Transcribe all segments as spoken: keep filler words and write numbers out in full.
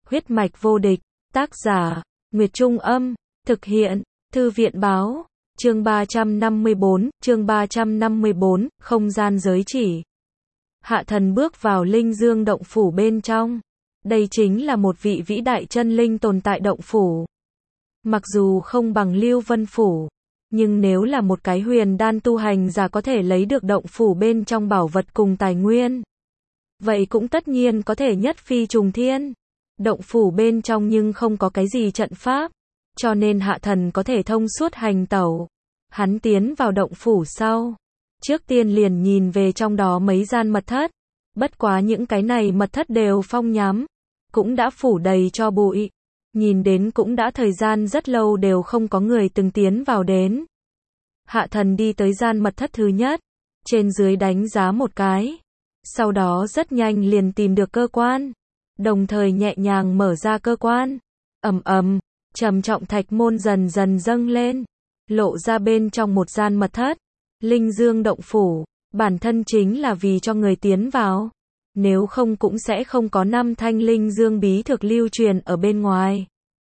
Huyết mạch vô địch, tác giả, Nguyệt Trung Âm, thực hiện, Thư viện Báo, chương ba trăm năm mươi bốn, chương ba trăm năm mươi bốn, không gian giới chỉ. Hạ thần bước vào linh dương động phủ bên trong. Đây chính là một vị vĩ đại chân linh tồn tại động phủ. Mặc dù không bằng Lưu Vân Phủ, nhưng nếu là một cái huyền đan tu hành giả có thể lấy được động phủ bên trong bảo vật cùng tài nguyên, vậy cũng tất nhiên có thể nhất phi trùng thiên. Động phủ bên trong nhưng không có cái gì trận pháp, cho nên hạ thần có thể thông suốt hành tẩu. Hắn tiến vào động phủ sau, trước tiên liền nhìn về trong đó mấy gian mật thất. Bất quá những cái này mật thất đều phong nhắm, cũng đã phủ đầy cho bụi. Nhìn đến cũng đã thời gian rất lâu đều không có người từng tiến vào đến. Hạ thần đi tới gian mật thất thứ nhất, trên dưới đánh giá một cái. Sau đó rất nhanh liền tìm được cơ quan, đồng thời nhẹ nhàng mở ra cơ quan. Ầm ầm, trầm trọng thạch môn dần dần dâng lên, lộ ra bên trong một gian mật thất. Linh Dương động phủ, bản thân chính là vì cho người tiến vào. Nếu không cũng sẽ không có năm thanh Linh Dương bí thực lưu truyền ở bên ngoài.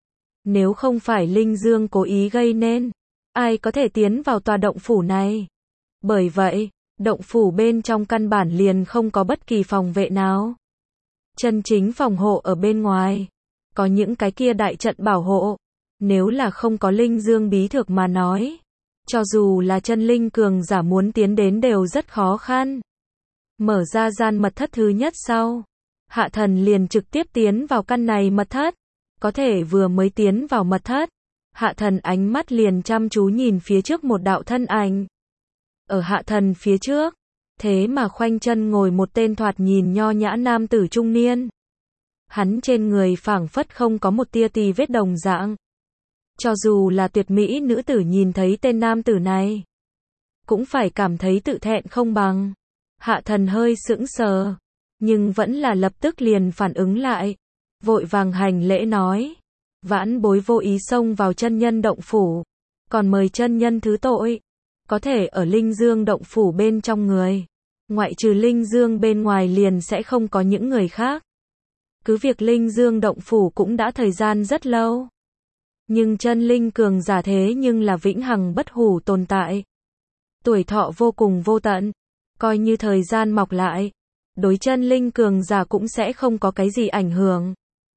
Nếu không phải Linh Dương cố ý gây nên, ai có thể tiến vào tòa động phủ này? Bởi vậy, động phủ bên trong căn bản liền không có bất kỳ phòng vệ nào. Chân chính phòng hộ ở bên ngoài, có những cái kia đại trận bảo hộ. Nếu là không có Linh Dương bí thực mà nói, cho dù là chân linh cường giả muốn tiến đến đều rất khó khăn. Mở ra gian mật thất thứ nhất sau, hạ thần liền trực tiếp tiến vào căn này mật thất. Có thể vừa mới tiến vào mật thất, hạ thần ánh mắt liền chăm chú nhìn phía trước một đạo thân ảnh. Ở hạ thần phía trước, thế mà khoanh chân ngồi một tên thoạt nhìn nho nhã nam tử trung niên. Hắn trên người phảng phất không có một tia tì vết đồng dạng. Cho dù là tuyệt mỹ nữ tử nhìn thấy tên nam tử này, cũng phải cảm thấy tự thẹn không bằng. Hạ thần hơi sững sờ, nhưng vẫn là lập tức liền phản ứng lại. Vội vàng hành lễ nói, vãn bối vô ý xông vào chân nhân động phủ, còn mời chân nhân thứ tội. Có thể ở Linh Dương động phủ bên trong người, ngoại trừ Linh Dương bên ngoài liền sẽ không có những người khác. Cứ việc Linh Dương động phủ cũng đã thời gian rất lâu, nhưng chân linh cường giả thế nhưng là vĩnh hằng bất hủ tồn tại. Tuổi thọ vô cùng vô tận, coi như thời gian mọc lại, đối chân linh cường giả cũng sẽ không có cái gì ảnh hưởng.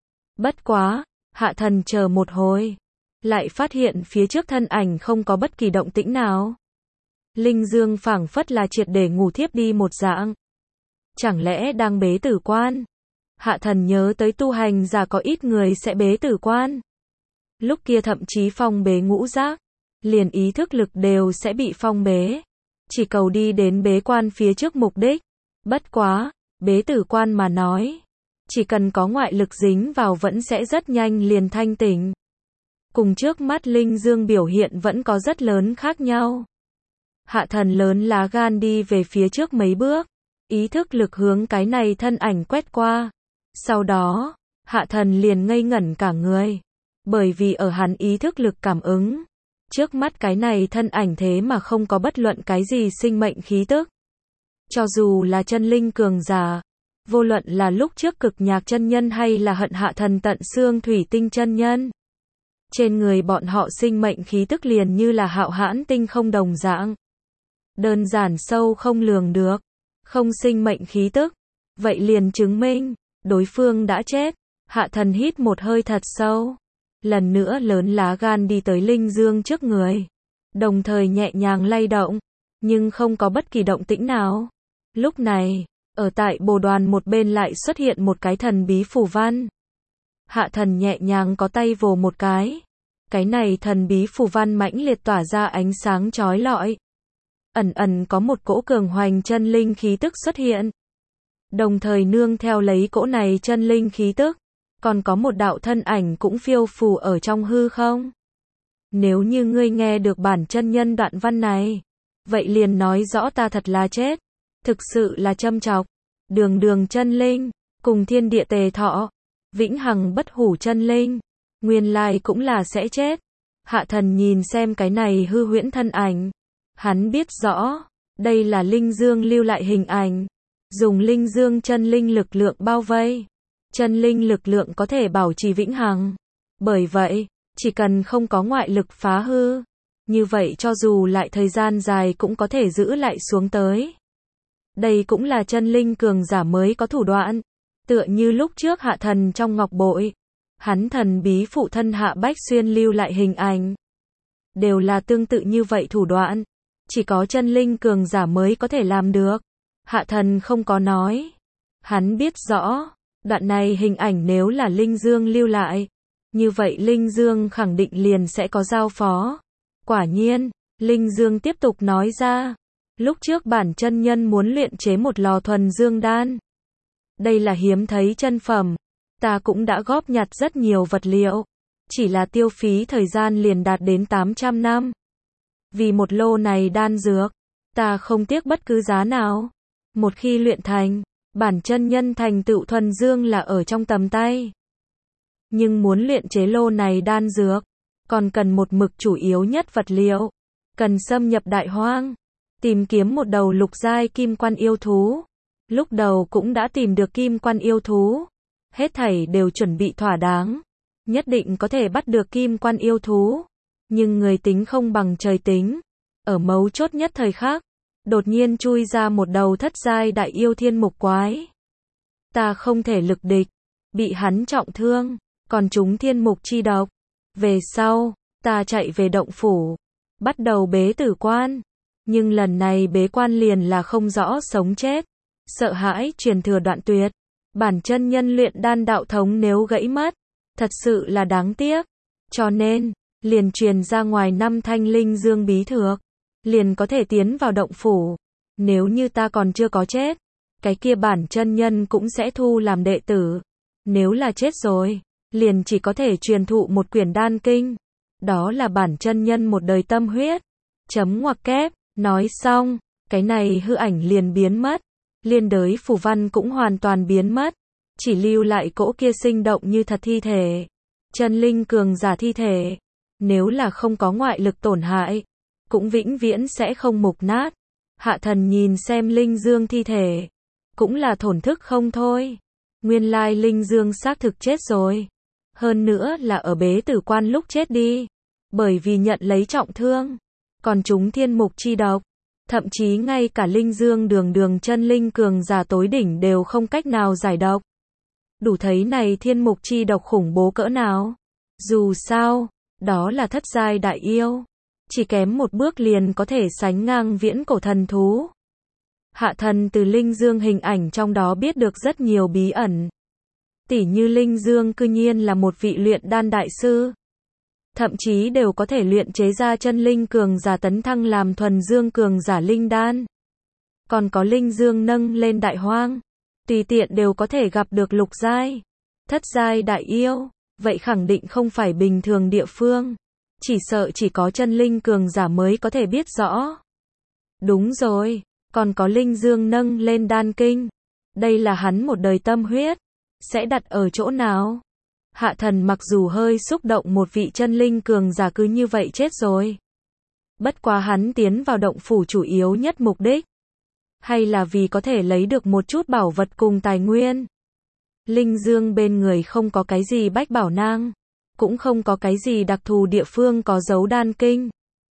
Bất quá, hạ thần chờ một hồi, lại phát hiện phía trước thân ảnh không có bất kỳ động tĩnh nào. Linh Dương phảng phất là triệt để ngủ thiếp đi một dạng. Chẳng lẽ đang bế tử quan? Hạ thần nhớ tới tu hành giả có ít người sẽ bế tử quan. Lúc kia thậm chí phong bế ngũ giác, liền ý thức lực đều sẽ bị phong bế. Chỉ cầu đi đến bế quan phía trước mục đích. Bất quá, bế tử quan mà nói, chỉ cần có ngoại lực dính vào vẫn sẽ rất nhanh liền thanh tỉnh. Cùng trước mắt Linh Dương biểu hiện vẫn có rất lớn khác nhau. Hạ thần lớn lá gan đi về phía trước mấy bước, ý thức lực hướng cái này thân ảnh quét qua. Sau đó, hạ thần liền ngây ngẩn cả người. Bởi vì ở hắn ý thức lực cảm ứng, trước mắt cái này thân ảnh thế mà không có bất luận cái gì sinh mệnh khí tức. Cho dù là chân linh cường giả, vô luận là lúc trước Cực Nhạc chân nhân hay là Hận Hạ thần tận xương thủy tinh chân nhân, trên người bọn họ sinh mệnh khí tức liền như là hạo hãn tinh không đồng dạng. Đơn giản sâu không lường được, không sinh mệnh khí tức, vậy liền chứng minh, đối phương đã chết. Hạ thần hít một hơi thật sâu, lần nữa lớn lá gan đi tới Linh Dương trước người, đồng thời nhẹ nhàng lay động, nhưng không có bất kỳ động tĩnh nào. Lúc này, ở tại bồ đoàn một bên lại xuất hiện một cái thần bí phù văn. Hạ thần nhẹ nhàng có tay vồ một cái. Cái này thần bí phù văn mãnh liệt tỏa ra ánh sáng chói lọi. Ẩn ẩn có một cỗ cường hoành chân linh khí tức xuất hiện. Đồng thời nương theo lấy cỗ này chân linh khí tức, còn có một đạo thân ảnh cũng phiêu phù ở trong hư không. Nếu như ngươi nghe được bản chân nhân đoạn văn này, vậy liền nói rõ ta thật là chết. Thực sự là châm chọc. Đường đường chân linh, cùng thiên địa tề thọ, vĩnh hằng bất hủ chân linh, nguyên lai cũng là sẽ chết. Hạ thần nhìn xem cái này hư huyễn thân ảnh, hắn biết rõ, đây là Linh Dương lưu lại hình ảnh, dùng Linh Dương chân linh lực lượng bao vây, chân linh lực lượng có thể bảo trì vĩnh hằng. Bởi vậy, chỉ cần không có ngoại lực phá hư, như vậy cho dù lại thời gian dài cũng có thể giữ lại xuống tới. Đây cũng là chân linh cường giả mới có thủ đoạn. Tựa như lúc trước Hạ Thần trong ngọc bội, hắn thần bí phụ thân Hạ Bách Xuyên lưu lại hình ảnh. Đều là tương tự như vậy thủ đoạn. Chỉ có chân linh cường giả mới có thể làm được. Hạ Thần không có nói. Hắn biết rõ, đoạn này hình ảnh nếu là Linh Dương lưu lại, như vậy Linh Dương khẳng định liền sẽ có giao phó. Quả nhiên, Linh Dương tiếp tục nói ra, lúc trước bản chân nhân muốn luyện chế một lò thuần dương đan. Đây là hiếm thấy chân phẩm, ta cũng đã góp nhặt rất nhiều vật liệu, chỉ là tiêu phí thời gian liền đạt đến tám trăm năm. Vì một lô này đan dược, ta không tiếc bất cứ giá nào. Một khi luyện thành, bản chân nhân thành tựu thuần dương là ở trong tầm tay. Nhưng muốn luyện chế lô này đan dược, còn cần một mực chủ yếu nhất vật liệu, cần xâm nhập đại hoang, tìm kiếm một đầu lục giai kim quan yêu thú. Lúc đầu cũng đã tìm được kim quan yêu thú, hết thảy đều chuẩn bị thỏa đáng, nhất định có thể bắt được kim quan yêu thú. Nhưng người tính không bằng trời tính, ở mấu chốt nhất thời khắc, đột nhiên chui ra một đầu thất giai đại yêu thiên mục quái. Ta không thể lực địch, bị hắn trọng thương, còn chúng thiên mục chi độc. Về sau, ta chạy về động phủ, bắt đầu bế tử quan. Nhưng lần này bế quan liền là không rõ sống chết, sợ hãi truyền thừa đoạn tuyệt. Bản chân nhân luyện đan đạo thống nếu gãy mất, thật sự là đáng tiếc. Cho nên, liền truyền ra ngoài năm thanh linh dương bí thược, liền có thể tiến vào động phủ. Nếu như ta còn chưa có chết, cái kia bản chân nhân cũng sẽ thu làm đệ tử. Nếu là chết rồi, liền chỉ có thể truyền thụ một quyển đan kinh. Đó là bản chân nhân một đời tâm huyết. Chấm ngoặc kép, nói xong, cái này hư ảnh liền biến mất. Liên đới phù văn cũng hoàn toàn biến mất. Chỉ lưu lại cỗ kia sinh động như thật thi thể. Chân linh cường giả thi thể. Nếu là không có ngoại lực tổn hại, cũng vĩnh viễn sẽ không mục nát. Hạ Thần nhìn xem linh dương thi thể, cũng là thổn thức không thôi. Nguyên lai linh dương xác thực chết rồi. Hơn nữa là ở bế tử quan lúc chết đi. Bởi vì nhận lấy trọng thương. Còn chúng thiên mục chi độc. Thậm chí ngay cả linh dương đường đường chân linh cường giả tối đỉnh đều không cách nào giải độc. Đủ thấy này thiên mục chi độc khủng bố cỡ nào. Dù sao, đó là thất giai đại yêu. Chỉ kém một bước liền có thể sánh ngang viễn cổ thần thú. Hạ Thần từ linh dương hình ảnh trong đó biết được rất nhiều bí ẩn. Tỉ như linh dương cư nhiên là một vị luyện đan đại sư. Thậm chí đều có thể luyện chế ra chân linh cường giả tấn thăng làm thuần dương cường giả linh đan. Còn có linh dương nâng lên đại hoang, tùy tiện đều có thể gặp được lục giai, thất giai đại yêu. Vậy khẳng định không phải bình thường địa phương. Chỉ sợ chỉ có chân linh cường giả mới có thể biết rõ. Đúng rồi, còn có linh dương nâng lên đan kinh. Đây là hắn một đời tâm huyết. Sẽ đặt ở chỗ nào? Hạ Thần mặc dù hơi xúc động một vị chân linh cường giả cứ như vậy chết rồi. Bất quá hắn tiến vào động phủ chủ yếu nhất mục đích. Hay là vì có thể lấy được một chút bảo vật cùng tài nguyên. Linh dương bên người không có cái gì bách bảo nang. Cũng không có cái gì đặc thù địa phương có dấu đan kinh.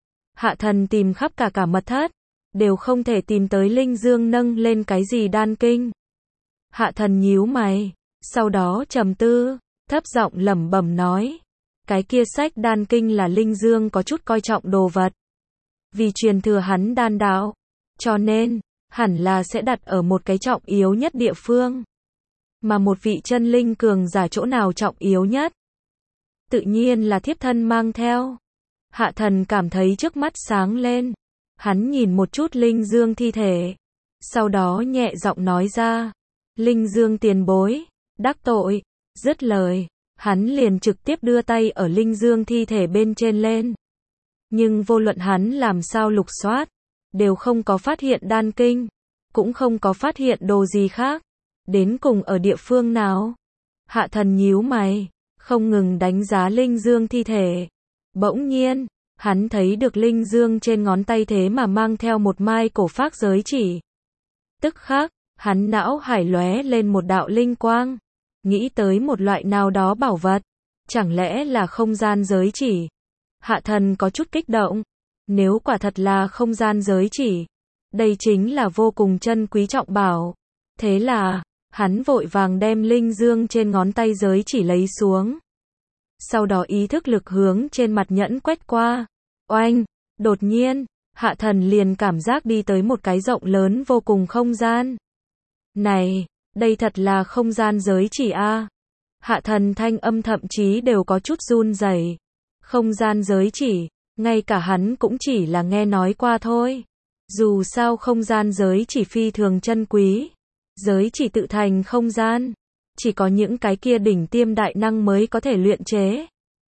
Hạ Thần tìm khắp cả cả mật thất. Đều không thể tìm tới linh dương nâng lên cái gì đan kinh. Hạ Thần nhíu mày. Sau đó trầm tư. Thấp giọng lẩm bẩm nói. Cái kia sách đan kinh là linh dương có chút coi trọng đồ vật. Vì truyền thừa hắn đan đạo. Cho nên, hẳn là sẽ đặt ở một cái trọng yếu nhất địa phương. Mà một vị chân linh cường giả chỗ nào trọng yếu nhất? Tự nhiên là thiếp thân mang theo. Hạ Thần cảm thấy trước mắt sáng lên. Hắn nhìn một chút linh dương thi thể. Sau đó nhẹ giọng nói ra. Linh dương tiền bối. Đắc tội. Dứt lời. Hắn liền trực tiếp đưa tay ở linh dương thi thể bên trên lên. Nhưng vô luận hắn làm sao lục soát. Đều không có phát hiện đan kinh. Cũng không có phát hiện đồ gì khác. Đến cùng ở địa phương nào? Hạ Thần nhíu mày. Không ngừng đánh giá linh dương thi thể. Bỗng nhiên, hắn thấy được linh dương trên ngón tay thế mà mang theo một mai cổ phác giới chỉ. Tức khắc, hắn não hải lóe lên một đạo linh quang. nghĩ tới một loại nào đó bảo vật. Chẳng lẽ là không gian giới chỉ? Hạ thần có chút kích động. Nếu quả thật là không gian giới chỉ, đây chính là vô cùng chân quý trọng bảo. Thế là, hắn vội vàng đem linh dương trên ngón tay giới chỉ lấy xuống. Sau đó ý thức lực hướng trên mặt nhẫn quét qua. Oanh! Đột nhiên, hạ thần liền cảm giác đi tới một cái rộng lớn vô cùng không gian. Này, đây thật là không gian giới chỉ a. Hạ thần thanh âm thậm chí đều có chút run rẩy. Không gian giới chỉ, ngay cả hắn cũng chỉ là nghe nói qua thôi. Dù sao không gian giới chỉ phi thường chân quý. Giới chỉ tự thành không gian. Chỉ có những cái kia đỉnh tiêm đại năng mới có thể luyện chế.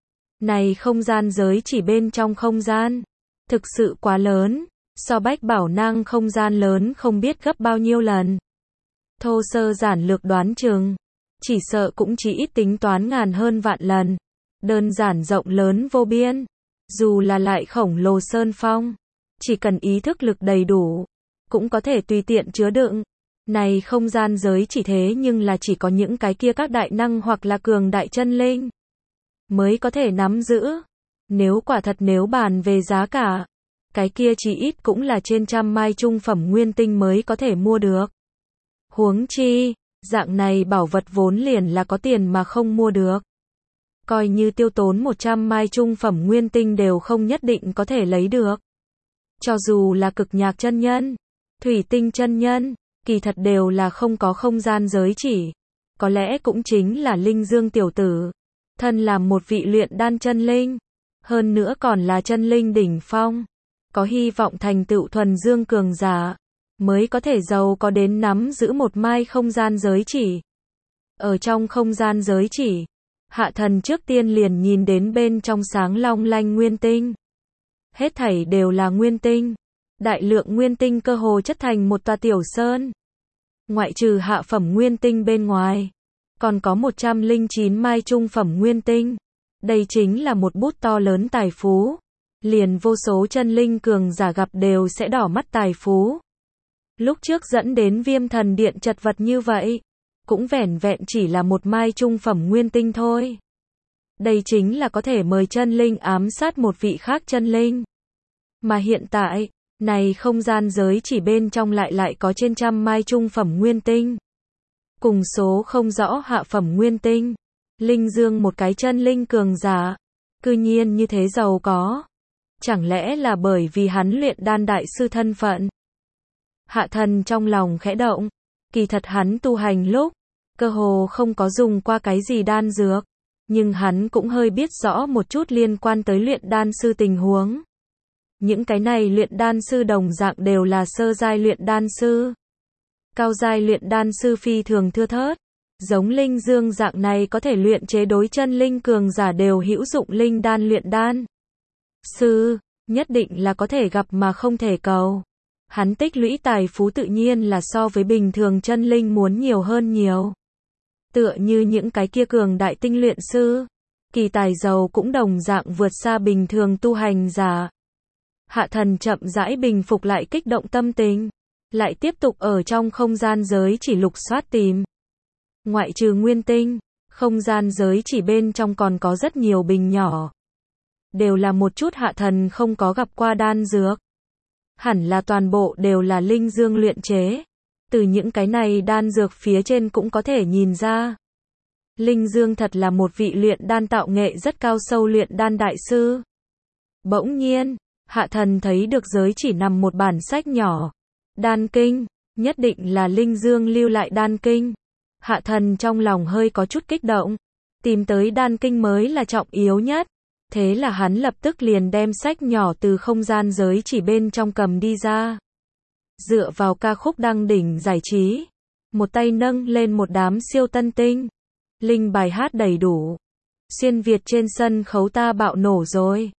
Này không gian giới chỉ bên trong không gian. Thực sự quá lớn. So bách bảo năng không gian lớn không biết gấp bao nhiêu lần. Thô sơ giản lược đoán chừng. Chỉ sợ cũng chỉ ít tính toán ngàn hơn vạn lần. Đơn giản rộng lớn vô biên. Dù là lại khổng lồ sơn phong. Chỉ cần ý thức lực đầy đủ. Cũng có thể tùy tiện chứa đựng. Này không gian giới chỉ thế nhưng là chỉ có những cái kia các đại năng hoặc là cường đại chân linh mới có thể nắm giữ. Nếu quả thật nếu bàn về giá cả, cái kia chỉ ít cũng là trên trăm mai trung phẩm nguyên tinh mới có thể mua được. Huống chi, dạng này bảo vật vốn liền là có tiền mà không mua được. Coi như tiêu tốn một trăm mai trung phẩm nguyên tinh đều không nhất định có thể lấy được. Cho dù là cực nhạc chân nhân, thủy tinh chân nhân, kỳ thật đều là không có không gian giới chỉ. Có lẽ cũng chính là Linh Dương tiểu tử. Thân làm một vị luyện đan chân linh. Hơn nữa còn là chân linh đỉnh phong. Có hy vọng thành tựu thuần dương cường giả. Mới có thể giàu có đến nắm giữ một mai không gian giới chỉ. Ở trong không gian giới chỉ, hạ thần trước tiên liền nhìn đến bên trong sáng long lanh nguyên tinh. Hết thảy đều là nguyên tinh. Đại lượng nguyên tinh cơ hồ chất thành một tòa tiểu sơn. Ngoại trừ hạ phẩm nguyên tinh bên ngoài, còn có một trăm lẻ chín mai trung phẩm nguyên tinh. Đây chính là một bút to lớn tài phú. Liền vô số chân linh cường giả gặp đều sẽ đỏ mắt tài phú. Lúc trước dẫn đến Viêm Thần Điện chật vật như vậy, cũng vẻn vẹn chỉ là một mai trung phẩm nguyên tinh thôi. Đây chính là có thể mời chân linh ám sát một vị khác chân linh. Mà hiện tại, này không gian giới chỉ bên trong lại lại có trên trăm mai trung phẩm nguyên tinh. Cùng số không rõ hạ phẩm nguyên tinh. Linh Dương một cái chân linh cường giả. Cư nhiên như thế giàu có. Chẳng lẽ là bởi vì hắn luyện đan đại sư thân phận? Hạ thần trong lòng khẽ động. Kỳ thật hắn tu hành lúc, cơ hồ không có dùng qua cái gì đan dược. Nhưng hắn cũng hơi biết rõ một chút liên quan tới luyện đan sư tình huống. Những cái này luyện đan sư đồng dạng đều là sơ giai luyện đan sư. Cao giai luyện đan sư phi thường thưa thớt. Giống Linh Dương dạng này có thể luyện chế đối chân linh cường giả đều hữu dụng linh đan luyện đan sư, nhất định là có thể gặp mà không thể cầu. Hắn tích lũy tài phú tự nhiên là so với bình thường chân linh muốn nhiều hơn nhiều. Tựa như những cái kia cường đại tinh luyện sư, kỳ tài giàu cũng đồng dạng vượt xa bình thường tu hành giả. Hạ thần chậm rãi bình phục lại kích động tâm tình, lại tiếp tục ở trong không gian giới chỉ lục soát tìm. Ngoại trừ nguyên tinh, không gian giới chỉ bên trong còn có rất nhiều bình nhỏ. Đều là một chút hạ thần không có gặp qua đan dược. Hẳn là toàn bộ đều là Linh Dương luyện chế. Từ những cái này đan dược phía trên cũng có thể nhìn ra. Linh Dương thật là một vị luyện đan tạo nghệ rất cao sâu luyện đan đại sư. Bỗng nhiên, hạ thần thấy được giới chỉ nằm một bản sách nhỏ. Đan kinh, nhất định là Linh Dương lưu lại đan kinh. Hạ thần trong lòng hơi có chút kích động. Tìm tới đan kinh mới là trọng yếu nhất. Thế là hắn lập tức liền đem sách nhỏ từ không gian giới chỉ bên trong cầm đi ra. Dựa vào ca khúc đăng đỉnh giải trí. Một tay nâng lên một đám siêu tân tinh. Linh bài hát đầy đủ. Xuyên Việt trên sân khấu ta bạo nổ rồi.